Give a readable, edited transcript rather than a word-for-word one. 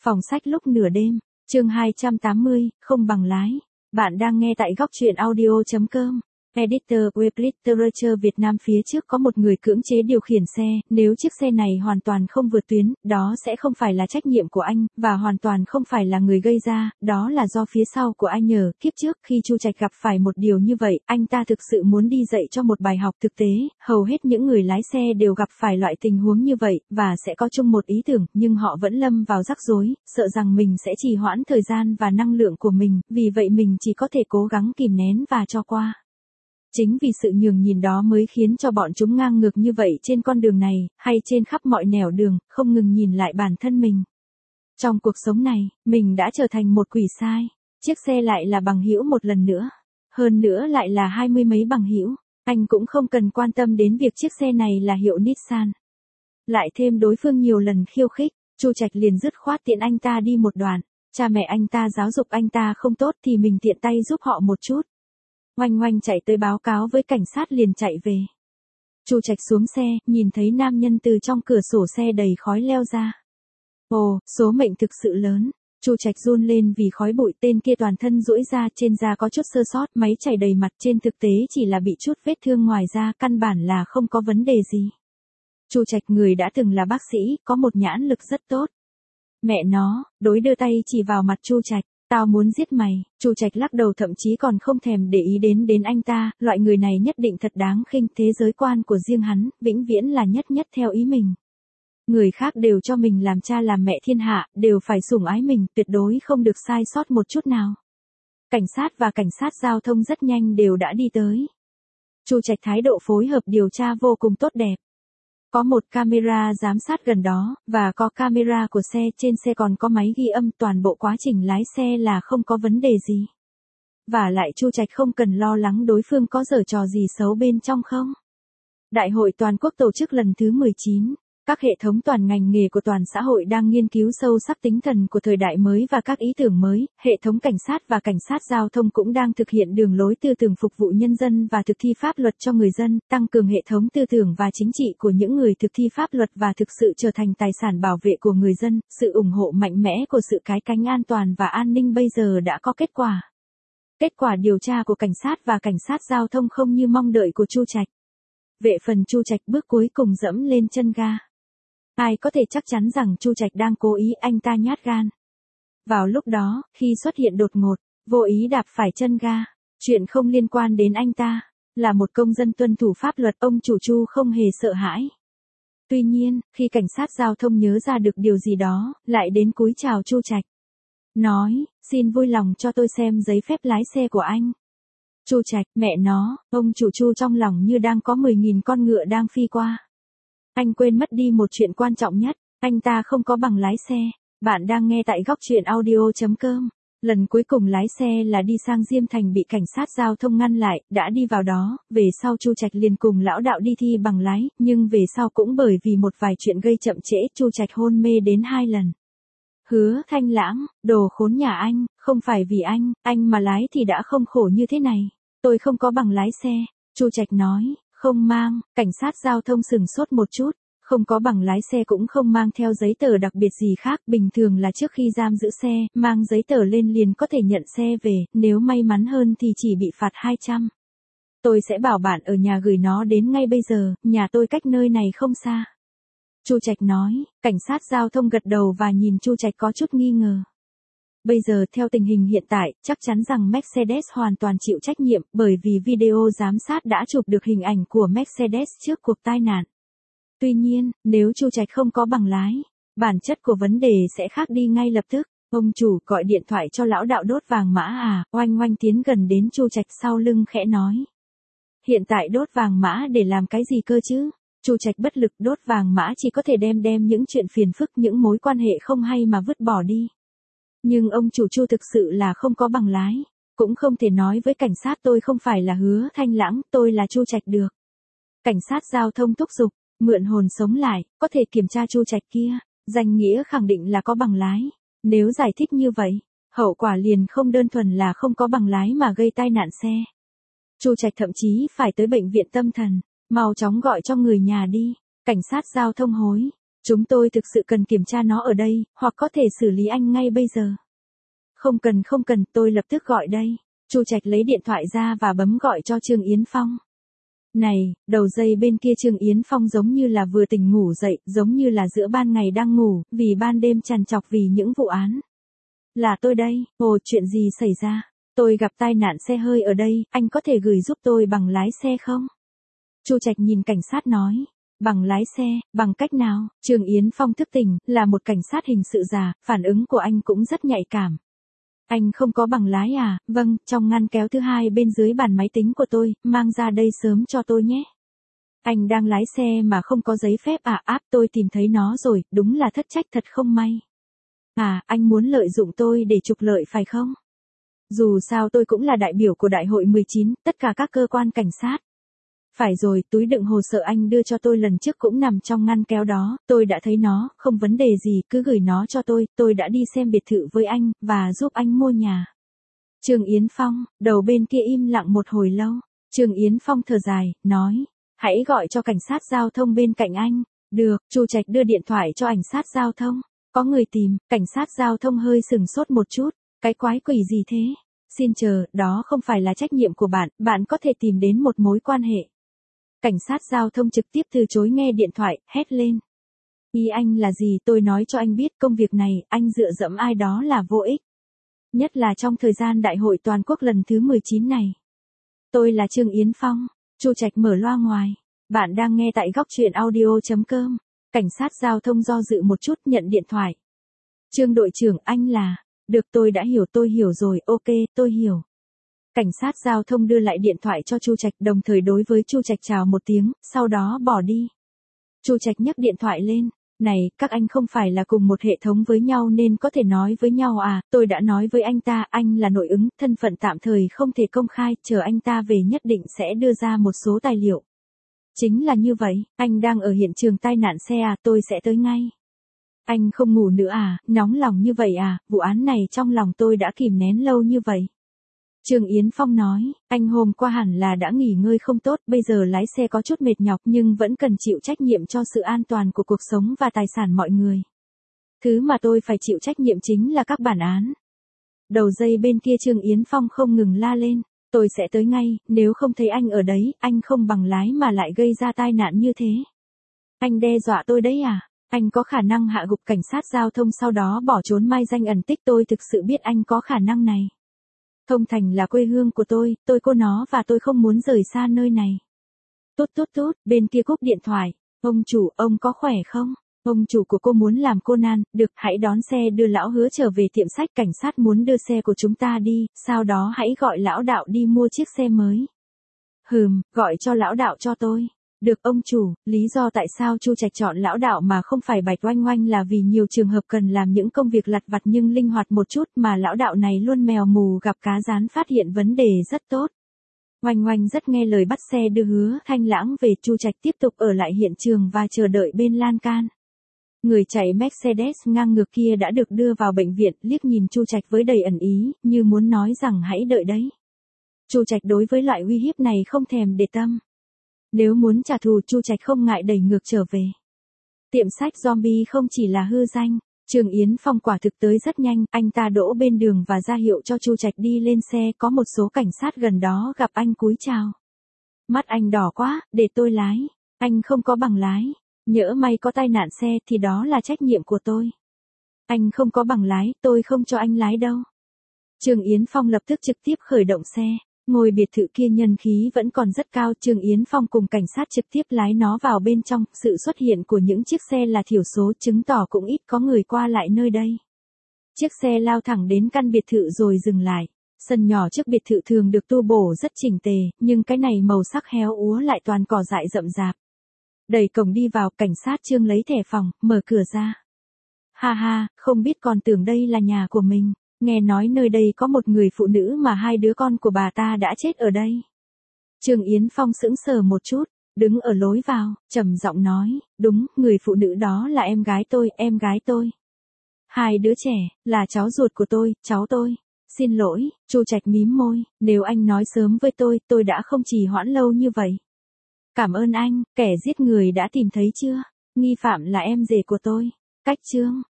Phòng sách lúc nửa đêm, chương 280, không bằng lái. Bạn đang nghe tại góc truyện audio.com. Editor Web Literature Việt Nam. Phía trước có một người cưỡng chế điều khiển xe, nếu chiếc xe này hoàn toàn không vượt tuyến, đó sẽ không phải là trách nhiệm của anh, và hoàn toàn không phải là người gây ra, đó là do phía sau của anh nhờ. Kiếp trước khi Chu Trạch gặp phải một điều như vậy, anh ta thực sự muốn đi dạy cho một bài học thực tế, hầu hết những người lái xe đều gặp phải loại tình huống như vậy, và sẽ có chung một ý tưởng, nhưng họ vẫn lâm vào rắc rối, sợ rằng mình sẽ trì hoãn thời gian và năng lượng của mình, vì vậy mình chỉ có thể cố gắng kìm nén và cho qua. Chính vì sự nhường nhìn đó mới khiến cho bọn chúng ngang ngược như vậy trên con đường này, hay trên khắp mọi nẻo đường, không ngừng nhìn lại bản thân mình. Trong cuộc sống này, mình đã trở thành một quỷ sai. Chiếc xe lại là bằng hữu một lần nữa. Hơn nữa lại là 20 mấy bằng hữu. Anh cũng không cần quan tâm đến việc chiếc xe này là hiệu Nissan. Lại thêm đối phương nhiều lần khiêu khích, Chu Trạch liền dứt khoát tiện anh ta đi một đoạn. Cha mẹ anh ta giáo dục anh ta không tốt thì mình tiện tay giúp họ một chút. Oanh oanh chạy tới báo cáo với cảnh sát liền chạy về. Chu Trạch xuống xe, nhìn thấy nam nhân từ trong cửa sổ xe đầy khói leo ra. Ồ, số mệnh thực sự lớn. Chu Trạch run lên vì khói bụi. Tên kia toàn thân duỗi ra, trên da có chút sơ sót, máy chảy đầy mặt, trên thực tế chỉ là bị chút vết thương ngoài da, căn bản là không có vấn đề gì. Chu Trạch người đã từng là bác sĩ, có một nhãn lực rất tốt. Mẹ nó, đối đưa tay chỉ vào mặt Chu Trạch. Tao muốn giết mày. Chu Trạch lắc đầu, thậm chí còn không thèm để ý đến anh ta, loại người này nhất định thật đáng khinh, thế giới quan của riêng hắn, vĩnh viễn là nhất theo ý mình. Người khác đều cho mình làm cha làm mẹ thiên hạ, đều phải sủng ái mình, tuyệt đối không được sai sót một chút nào. Cảnh sát và cảnh sát giao thông rất nhanh đều đã đi tới. Chu Trạch thái độ phối hợp điều tra vô cùng tốt đẹp. Có một camera giám sát gần đó, và có camera của xe, trên xe còn có máy ghi âm, toàn bộ quá trình lái xe là không có vấn đề gì. Và lại Chu Trạch không cần lo lắng đối phương có giở trò gì xấu bên trong không. Đại hội toàn quốc tổ chức lần thứ 19. Các hệ thống toàn ngành nghề của toàn xã hội đang nghiên cứu sâu sắc tinh thần của thời đại mới và các ý tưởng mới, hệ thống cảnh sát và cảnh sát giao thông cũng đang thực hiện đường lối tư tưởng phục vụ nhân dân và thực thi pháp luật cho người dân, tăng cường hệ thống tư tưởng và chính trị của những người thực thi pháp luật và thực sự trở thành tài sản bảo vệ của người dân, sự ủng hộ mạnh mẽ của sự cái cánh an toàn và an ninh bây giờ đã có kết quả. Kết quả điều tra của cảnh sát và cảnh sát giao thông không như mong đợi của Chu Trạch. Về phần Chu Trạch bước cuối cùng dẫm lên chân ga. Ai có thể chắc chắn rằng Chu Trạch đang cố ý, anh ta nhát gan. Vào lúc đó, khi xuất hiện đột ngột, vô ý đạp phải chân ga, chuyện không liên quan đến anh ta, là một công dân tuân thủ pháp luật, ông chủ Chu không hề sợ hãi. Tuy nhiên, khi cảnh sát giao thông nhớ ra được điều gì đó, lại đến cúi chào Chu Trạch. Nói, xin vui lòng cho tôi xem giấy phép lái xe của anh. Chu Trạch, mẹ nó, ông chủ Chu trong lòng như đang có 10.000 con ngựa đang phi qua. Anh quên mất đi một chuyện quan trọng nhất, anh ta không có bằng lái xe. Bạn đang nghe tại góc truyện audio.com. Lần cuối cùng lái xe là đi sang Diêm Thành bị cảnh sát giao thông ngăn lại, đã đi vào đó, về sau Chu Trạch liền cùng lão đạo đi thi bằng lái, nhưng về sau cũng bởi vì một vài chuyện gây chậm trễ, Chu Trạch hôn mê đến 2 lần. Hứa Thanh Lãng, đồ khốn nhà anh, không phải vì anh mà lái thì đã không khổ như thế này. Tôi không có bằng lái xe, Chu Trạch nói. Không mang, cảnh sát giao thông sửng sốt một chút, không có bằng lái xe cũng không mang theo giấy tờ đặc biệt gì khác, bình thường là trước khi giam giữ xe, mang giấy tờ lên liền có thể nhận xe về, nếu may mắn hơn thì chỉ bị phạt 200. Tôi sẽ bảo bạn ở nhà gửi nó đến ngay bây giờ, nhà tôi cách nơi này không xa. Chu Trạch nói, cảnh sát giao thông gật đầu và nhìn Chu Trạch có chút nghi ngờ. Bây giờ theo tình hình hiện tại, chắc chắn rằng Mercedes hoàn toàn chịu trách nhiệm, bởi vì video giám sát đã chụp được hình ảnh của Mercedes trước cuộc tai nạn. Tuy nhiên, nếu Chu Trạch không có bằng lái, bản chất của vấn đề sẽ khác đi ngay lập tức. Ông chủ gọi điện thoại cho lão đạo đốt vàng mã à, oanh oanh tiến gần đến Chu Trạch sau lưng khẽ nói. Hiện tại đốt vàng mã để làm cái gì cơ chứ? Chu Trạch bất lực, đốt vàng mã chỉ có thể đem những chuyện phiền phức, những mối quan hệ không hay mà vứt bỏ đi. Nhưng ông chủ Chu thực sự là không có bằng lái, cũng không thể nói với cảnh sát tôi không phải là Hứa Thanh Lãng, tôi là Chu Trạch được. Cảnh sát giao thông thúc giục, mượn hồn sống lại, có thể kiểm tra Chu Trạch kia, danh nghĩa khẳng định là có bằng lái. Nếu giải thích như vậy, hậu quả liền không đơn thuần là không có bằng lái mà gây tai nạn xe. Chu Trạch thậm chí phải tới bệnh viện tâm thần, mau chóng gọi cho người nhà đi. Cảnh sát giao thông hối Chúng tôi thực sự cần kiểm tra nó ở đây, hoặc có thể xử lý anh ngay bây giờ. Không cần, tôi lập tức gọi đây. Chu Trạch lấy điện thoại ra và bấm gọi cho Trương Yến Phong. Này, đầu dây bên kia Trương Yến Phong giống như là vừa tỉnh ngủ dậy, giống như là giữa ban ngày đang ngủ, vì ban đêm trằn trọc vì những vụ án. Là tôi đây, chuyện gì xảy ra? Tôi gặp tai nạn xe hơi ở đây, anh có thể gửi giúp tôi bằng lái xe không? Chu Trạch nhìn cảnh sát nói. Bằng lái xe, bằng cách nào? Trương Yến Phong thức tỉnh, là một cảnh sát hình sự già, phản ứng của anh cũng rất nhạy cảm. Anh không có bằng lái à? Vâng, trong ngăn kéo thứ hai bên dưới bàn máy tính của tôi, mang ra đây sớm cho tôi nhé. Anh đang lái xe mà không có giấy phép à? Tôi tìm thấy nó rồi, đúng là thất trách thật không may. À, anh muốn lợi dụng tôi để trục lợi phải không? Dù sao tôi cũng là đại biểu của Đại hội 19, tất cả các cơ quan cảnh sát. Phải rồi, túi đựng hồ sơ anh đưa cho tôi lần trước cũng nằm trong ngăn kéo đó, tôi đã thấy nó, không vấn đề gì, cứ gửi nó cho tôi đã đi xem biệt thự với anh, và giúp anh mua nhà. Trương Yến Phong, đầu bên kia im lặng một hồi lâu, Trương Yến Phong thở dài, nói, hãy gọi cho cảnh sát giao thông bên cạnh anh. Được, Chu Trạch đưa điện thoại cho cảnh sát giao thông, có người tìm, cảnh sát giao thông hơi sừng sốt một chút, cái quái quỷ gì thế? Xin chờ, đó không phải là trách nhiệm của bạn có thể tìm đến một mối quan hệ. Cảnh sát giao thông trực tiếp từ chối nghe điện thoại, hét lên. Ý anh là gì? Tôi nói cho anh biết công việc này, anh dựa dẫm ai đó là vô ích. Nhất là trong thời gian đại hội toàn quốc lần thứ 19 này. Tôi là Trương Yến Phong, Chu Trạch mở loa ngoài. Bạn đang nghe tại góc truyện audio.com. Cảnh sát giao thông do dự một chút nhận điện thoại. Trương đội trưởng, anh là... Được, tôi đã hiểu, tôi hiểu rồi, ok, tôi hiểu. Cảnh sát giao thông đưa lại điện thoại cho Chu Trạch, đồng thời đối với Chu Trạch chào một tiếng, sau đó bỏ đi. Chu Trạch nhấc điện thoại lên, này, các anh không phải là cùng một hệ thống với nhau nên có thể nói với nhau à? Tôi đã nói với anh ta, anh là nội ứng, thân phận tạm thời không thể công khai, chờ anh ta về nhất định sẽ đưa ra một số tài liệu. Chính là như vậy, anh đang ở hiện trường tai nạn xe à? Tôi sẽ tới ngay. Anh không ngủ nữa à? Nóng lòng như vậy à? Vụ án này trong lòng tôi đã kìm nén lâu như vậy. Trương Yến Phong nói, anh hôm qua hẳn là đã nghỉ ngơi không tốt, bây giờ lái xe có chút mệt nhọc nhưng vẫn cần chịu trách nhiệm cho sự an toàn của cuộc sống và tài sản mọi người. Thứ mà tôi phải chịu trách nhiệm chính là các bản án. Đầu dây bên kia Trương Yến Phong không ngừng la lên, tôi sẽ tới ngay, nếu không thấy anh ở đấy, anh không bằng lái mà lại gây ra tai nạn như thế. Anh đe dọa tôi đấy à? Anh có khả năng hạ gục cảnh sát giao thông sau đó bỏ trốn mai danh ẩn tích, tôi thực sự biết anh có khả năng này. Thông Thành là quê hương của tôi cô nó và tôi không muốn rời xa nơi này. Tốt, bên kia cúp điện thoại, ông chủ, ông có khỏe không? Ông chủ của cô muốn làm cô nan, được, hãy đón xe đưa lão Hứa trở về tiệm sách, cảnh sát muốn đưa xe của chúng ta đi, sau đó hãy gọi lão Đạo đi mua chiếc xe mới. Gọi cho lão Đạo cho tôi. Được ông chủ, lý do tại sao Chu Trạch chọn lão Đạo mà không phải Bạch Oanh Oanh là vì nhiều trường hợp cần làm những công việc lặt vặt nhưng linh hoạt một chút mà lão Đạo này luôn mèo mù gặp cá rán, phát hiện vấn đề rất tốt. Oanh Oanh rất nghe lời bắt xe đưa Hứa Thanh Lãng về. Chu Trạch tiếp tục ở lại hiện trường và chờ đợi bên lan can. Người chạy Mercedes ngang ngược kia đã được đưa vào bệnh viện, liếc nhìn Chu Trạch với đầy ẩn ý, như muốn nói rằng hãy đợi đấy. Chu Trạch đối với loại uy hiếp này không thèm để tâm. Nếu muốn trả thù, Chu Trạch không ngại đẩy ngược trở về. Tiệm sách zombie không chỉ là hư danh, Trương Yến Phong quả thực tới rất nhanh, anh ta đỗ bên đường và ra hiệu cho Chu Trạch đi lên xe, có một số cảnh sát gần đó gặp anh cúi chào. Mắt anh đỏ quá, để tôi lái, anh không có bằng lái, nhỡ may có tai nạn xe thì đó là trách nhiệm của tôi. Anh không có bằng lái, tôi không cho anh lái đâu. Trương Yến Phong lập tức trực tiếp khởi động xe. Ngôi biệt thự kia nhân khí vẫn còn rất cao, Trương Yến Phong cùng cảnh sát trực tiếp lái nó vào bên trong, sự xuất hiện của những chiếc xe là thiểu số, chứng tỏ cũng ít có người qua lại nơi đây. Chiếc xe lao thẳng đến căn biệt thự rồi dừng lại. Sân nhỏ trước biệt thự thường được tu bổ rất chỉnh tề, nhưng cái này màu sắc héo úa lại toàn cỏ dại rậm rạp. Đẩy cổng đi vào, cảnh sát Trương lấy thẻ phòng, mở cửa ra. Ha, không biết còn tưởng đây là nhà của mình. Nghe nói nơi đây có một người phụ nữ mà 2 đứa con của bà ta đã chết ở đây. Trương Yến Phong sững sờ một chút, đứng ở lối vào, trầm giọng nói, đúng, người phụ nữ đó là em gái tôi. 2 đứa trẻ, là cháu ruột của cháu tôi. Xin lỗi, Chu Trạch mím môi, nếu anh nói sớm với tôi đã không trì hoãn lâu như vậy. Cảm ơn anh, kẻ giết người đã tìm thấy chưa? Nghi phạm là em rể của tôi. Cách chương